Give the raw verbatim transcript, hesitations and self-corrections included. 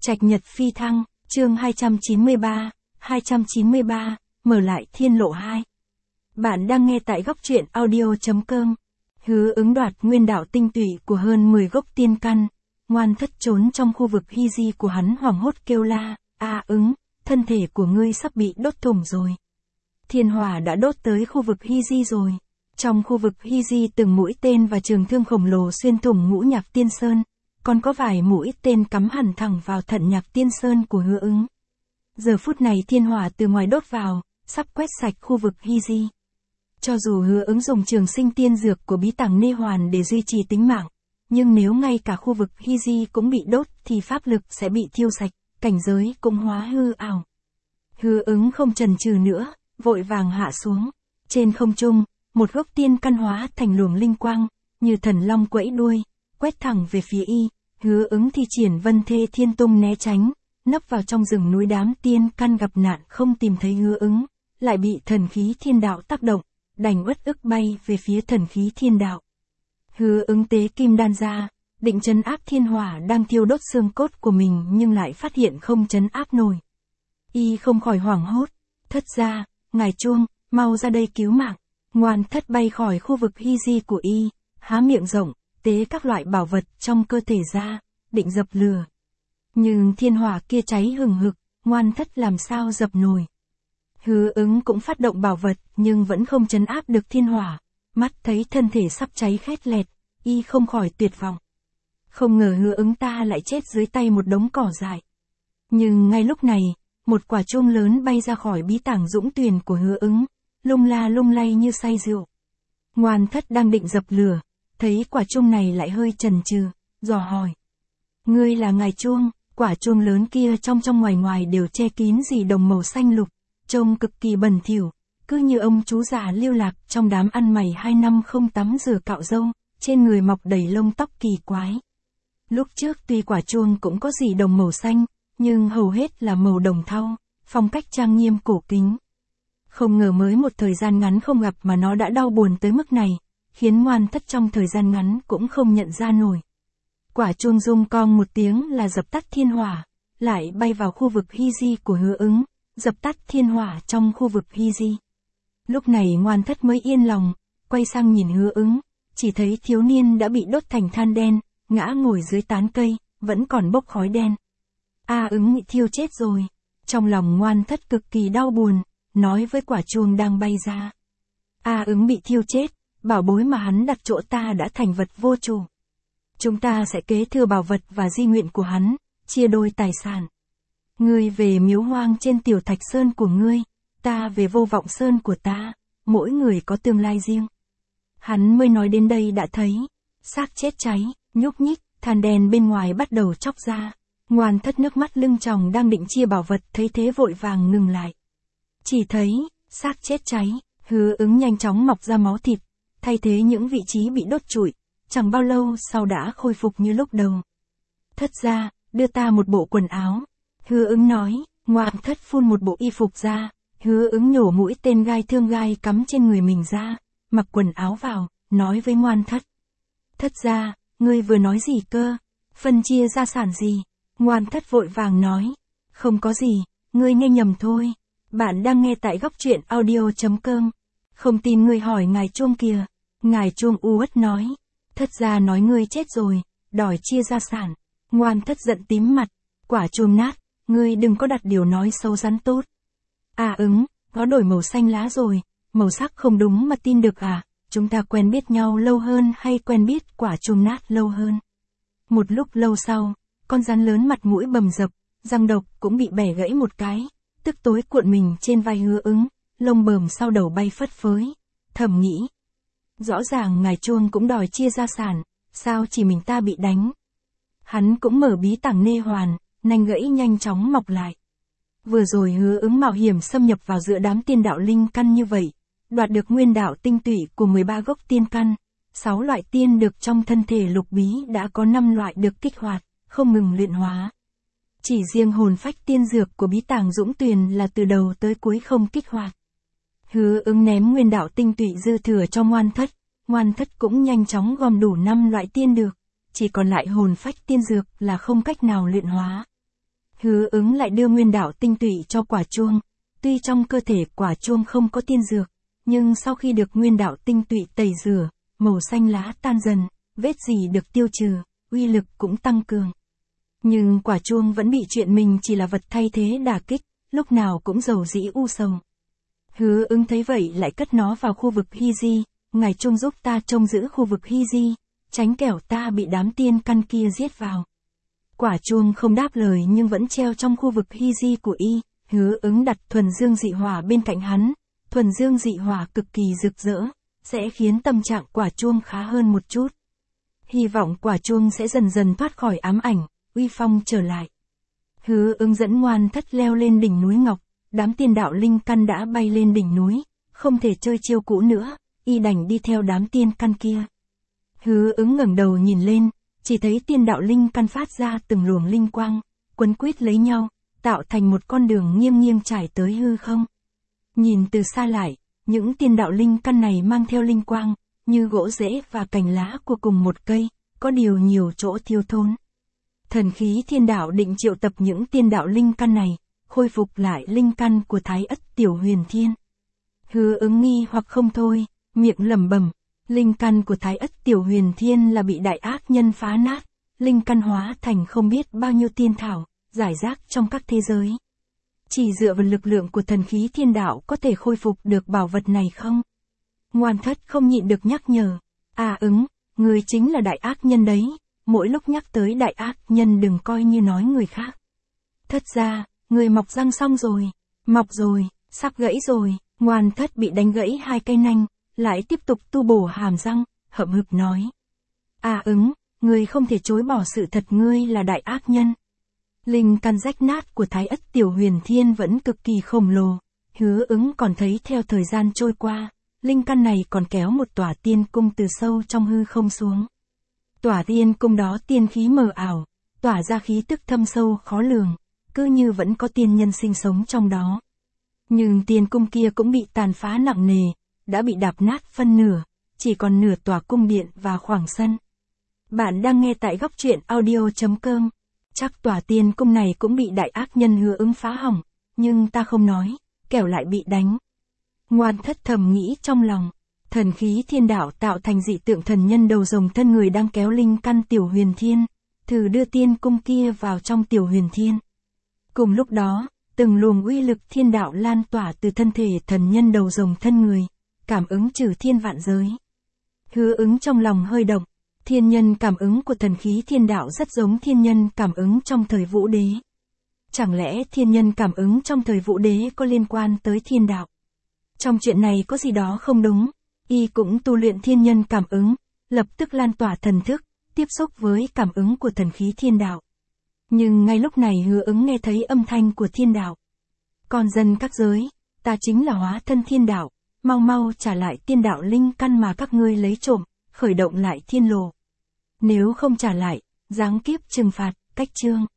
Trạch Nhật Phi Thăng, chương hai trăm chín mươi ba, hai trăm chín mươi ba, mở lại thiên lộ hai. Bạn đang nghe tại góc truyện audio.com. Hứa Ứng đoạt nguyên đạo tinh tụy của hơn mười gốc tiên căn, Ngoan Thất trốn trong khu vực hy di của hắn hoảng hốt kêu la, a Ứng, thân thể của ngươi sắp bị đốt thủng rồi. Thiên hỏa đã đốt tới khu vực hy di rồi. Trong khu vực hy di từng mũi tên và trường thương khổng lồ xuyên thủng ngũ nhạc tiên sơn, còn có vài mũi tên cắm hẳn thẳng vào thận nhạc tiên sơn của Hứa Ứng. Giờ phút này thiên hỏa từ ngoài đốt vào, sắp quét sạch khu vực hy di. Cho dù Hứa Ứng dùng trường sinh tiên dược của bí tàng Nê Hoàn để duy trì tính mạng, nhưng nếu ngay cả khu vực hy di cũng bị đốt thì pháp lực sẽ bị thiêu sạch, cảnh giới cũng hóa hư ảo. Hứa Ứng không chần chừ nữa, vội vàng hạ xuống. Trên không trung, một gốc tiên căn hóa thành luồng linh quang, như thần long quẫy đuôi, quét thẳng về phía y. Hứa Ứng thi triển Vân Thê Thiên Tung né tránh, nấp vào trong rừng núi. Đám tiên căn gặp nạn không tìm thấy Hứa Ứng, lại bị thần khí thiên đạo tác động, đành uất ức bay về phía thần khí thiên đạo. Hứa Ứng tế kim đan ra, định trấn áp thiên hỏa đang thiêu đốt xương cốt của mình, nhưng lại phát hiện không trấn áp nổi. Y không khỏi hoảng hốt, thất gia, ngài Chuông, mau ra đây cứu mạng. Ngoan Thất bay khỏi khu vực hy di của y, há miệng rộng, tế các loại bảo vật trong cơ thể ra, định dập lửa. Nhưng thiên hỏa kia cháy hừng hực, Ngoan Thất làm sao dập nổi. Hứa Ứng cũng phát động bảo vật nhưng vẫn không trấn áp được thiên hỏa, mắt thấy thân thể sắp cháy khét lẹt, y không khỏi tuyệt vọng. Không ngờ Hứa Ứng ta lại chết dưới tay một đống cỏ dại. Nhưng ngay lúc này, một quả chuông lớn bay ra khỏi bí tàng dũng tuyền của Hứa Ứng, lung la lung lay như say rượu. Ngoan Thất đang định dập lửa, thấy quả chuông này lại hơi chần chừ, dò hỏi. Ngươi là ngài Chuông? Quả chuông lớn kia trong trong ngoài ngoài đều che kín dì đồng màu xanh lục, trông cực kỳ bẩn thỉu, cứ như ông chú già lưu lạc trong đám ăn mày hai năm không tắm rửa cạo râu, trên người mọc đầy lông tóc kỳ quái. Lúc trước tuy quả chuông cũng có dì đồng màu xanh, nhưng hầu hết là màu đồng thau, phong cách trang nghiêm cổ kính. Không ngờ mới một thời gian ngắn không gặp mà nó đã đau buồn tới mức này, khiến Ngoan Thất trong thời gian ngắn cũng không nhận ra nổi. Quả chuông rung cong một tiếng là dập tắt thiên hỏa, lại bay vào khu vực hy di của Hứa Ứng, dập tắt thiên hỏa trong khu vực hy di. Lúc này Ngoan Thất mới yên lòng, quay sang nhìn Hứa Ứng, chỉ thấy thiếu niên đã bị đốt thành than đen, ngã ngồi dưới tán cây, vẫn còn bốc khói đen. A Ứng bị thiêu chết rồi. Trong lòng Ngoan Thất cực kỳ đau buồn, nói với quả chuông đang bay ra. A Ứng bị thiêu chết, bảo bối mà hắn đặt chỗ ta đã thành vật vô chủ. Chúng ta sẽ kế thừa bảo vật và di nguyện của hắn, chia đôi tài sản. Ngươi về miếu hoang trên Tiểu Thạch Sơn của ngươi, ta về Vô Vọng Sơn của ta, mỗi người có tương lai riêng. Hắn mới nói đến đây đã thấy, xác chết cháy, nhúc nhích, than đen bên ngoài bắt đầu chóc ra. Ngoan Thất nước mắt lưng tròng đang định chia bảo vật thấy thế vội vàng ngừng lại. Chỉ thấy, xác chết cháy, Hứa Ứng nhanh chóng mọc ra máu thịt, thay thế những vị trí bị đốt trụi, chẳng bao lâu sau đã khôi phục như lúc đầu. Thất gia, đưa ta một bộ quần áo. Hứa Ứng nói. Ngoan Thất phun một bộ y phục ra, Hứa Ứng nhổ mũi tên gai thương gai cắm trên người mình ra, mặc quần áo vào, nói với Ngoan Thất. Thất gia, ngươi vừa nói gì cơ? Phân chia gia sản gì? Ngoan Thất vội vàng nói. Không có gì, ngươi nghe nhầm thôi. Bạn đang nghe tại góc truyện audio.com. Không tin ngươi hỏi ngài Chuông kìa. Ngài Chuông u uất nói. Thất gia nói ngươi chết rồi, đòi chia gia sản. Ngoan Thất giận tím mặt. Quả chuông nát, ngươi đừng có đặt điều nói xấu rắn tốt. À Ứng, có đổi màu xanh lá rồi, màu sắc không đúng mà tin được à? Chúng ta quen biết nhau lâu hơn hay quen biết quả chuông nát lâu hơn? Một lúc lâu sau, con rắn lớn mặt mũi bầm dập, răng độc cũng bị bẻ gãy một cái, tức tối cuộn mình trên vai Hứa Ứng, lông bờm sau đầu bay phất phới. Thầm nghĩ, rõ ràng ngài Chuông cũng đòi chia gia sản, sao chỉ mình ta bị đánh? Hắn cũng mở bí tàng Nê Hoàn, nanh gãy nhanh chóng mọc lại. Vừa rồi Hứa Ứng mạo hiểm xâm nhập vào giữa đám tiên đạo linh căn như vậy, đoạt được nguyên đạo tinh tụy của mười ba gốc tiên căn, sáu loại tiên được trong thân thể lục bí đã có năm loại được kích hoạt, không ngừng luyện hóa. Chỉ riêng hồn phách tiên dược của bí tàng dũng tuyền là từ đầu tới cuối không kích hoạt. Hứa Ứng ném nguyên đạo tinh tụy dư thừa cho Ngoan Thất, Ngoan Thất cũng nhanh chóng gom đủ năm loại tiên được, chỉ còn lại hồn phách tiên dược là không cách nào luyện hóa. Hứa ứng lại đưa nguyên đạo tinh tụy cho quả chuông. Tuy trong cơ thể quả chuông không có tiên dược, nhưng sau khi được nguyên đạo tinh tụy tẩy rửa, màu xanh lá tan dần, vết dỉ được tiêu trừ, uy lực cũng tăng cường. Nhưng quả chuông vẫn bị chuyện mình chỉ là vật thay thế đả kích, lúc nào cũng dầu dĩ u sầu. Hứa ứng thấy vậy lại cất nó vào khu vực Hy Di, ngài chuông giúp ta trông giữ khu vực Hy Di, tránh kẻo ta bị đám tiên căn kia giết vào. Quả chuông không đáp lời nhưng vẫn treo trong khu vực Hy Di của y. Hứa ứng đặt thuần dương dị hỏa bên cạnh hắn. Thuần dương dị hỏa cực kỳ rực rỡ, sẽ khiến tâm trạng quả chuông khá hơn một chút. Hy vọng quả chuông sẽ dần dần thoát khỏi ám ảnh, uy phong trở lại. Hứa ứng dẫn Ngoan Thất leo lên đỉnh núi Ngọc. Đám tiên đạo linh căn đã bay lên đỉnh núi, không thể chơi chiêu cũ nữa, y đành đi theo đám tiên căn kia. Hứa ứng ngẩng đầu nhìn lên, chỉ thấy tiên đạo linh căn phát ra từng luồng linh quang, quấn quýt lấy nhau, tạo thành một con đường nghiêng nghiêng trải tới hư không. Nhìn từ xa lại, những tiên đạo linh căn này mang theo linh quang, như gỗ rễ và cành lá của cùng một cây, có điều nhiều chỗ thiếu thốn. Thần khí thiên đạo định triệu tập những tiên đạo linh căn này, khôi phục lại linh căn của Thái Ất Tiểu Huyền Thiên. Hứa ứng nghi hoặc không thôi, miệng lẩm bẩm, linh căn của Thái Ất Tiểu Huyền Thiên là bị đại ác nhân phá nát, linh căn hóa thành không biết bao nhiêu tiên thảo, giải rác trong các thế giới. Chỉ dựa vào lực lượng của thần khí thiên đạo có thể khôi phục được bảo vật này không? Ngoan Thất không nhịn được nhắc nhở, à ứng, người chính là đại ác nhân đấy, mỗi lúc nhắc tới đại ác nhân đừng coi như nói người khác. Thất ra, người mọc răng xong rồi, mọc rồi, sắp gãy rồi. Ngoan Thất bị đánh gãy hai cây nanh, lại tiếp tục tu bổ hàm răng, hậm hực nói. À ứng, người không thể chối bỏ sự thật ngươi là đại ác nhân. Linh căn rách nát của Thái Ất Tiểu Huyền Thiên vẫn cực kỳ khổng lồ. Hứa ứng còn thấy theo thời gian trôi qua, linh căn này còn kéo một tòa tiên cung từ sâu trong hư không xuống. Tòa tiên cung đó tiên khí mờ ảo, tỏa ra khí tức thâm sâu khó lường, cứ như vẫn có tiên nhân sinh sống trong đó. Nhưng tiên cung kia cũng bị tàn phá nặng nề, đã bị đạp nát phân nửa, chỉ còn nửa tòa cung điện và khoảng sân. Bạn đang nghe tại góc truyện audio chấm com. Chắc tòa tiên cung này cũng bị đại ác nhân Hứa ứng phá hỏng, nhưng ta không nói, kẻo lại bị đánh. Ngoan Thất thầm nghĩ trong lòng, thần khí thiên đạo tạo thành dị tượng thần nhân đầu rồng thân người đang kéo linh căn Tiểu Huyền Thiên, thử đưa tiên cung kia vào trong Tiểu Huyền Thiên. Cùng lúc đó, từng luồng uy lực thiên đạo lan tỏa từ thân thể thần nhân đầu rồng thân người, cảm ứng trừ thiên vạn giới. Hứa ứng trong lòng hơi động, thiên nhân cảm ứng của thần khí thiên đạo rất giống thiên nhân cảm ứng trong thời Vũ Đế. Chẳng lẽ thiên nhân cảm ứng trong thời Vũ Đế có liên quan tới thiên đạo? Trong chuyện này có gì đó không đúng, y cũng tu luyện thiên nhân cảm ứng, lập tức lan tỏa thần thức, tiếp xúc với cảm ứng của thần khí thiên đạo. Nhưng ngay lúc này Hứa ứng nghe thấy âm thanh của thiên đạo. Con dân các giới, ta chính là hóa thân thiên đạo, mau mau trả lại tiên đạo linh căn mà các ngươi lấy trộm, khởi động lại thiên lộ. Nếu không trả lại, giáng kiếp trừng phạt, cách chương.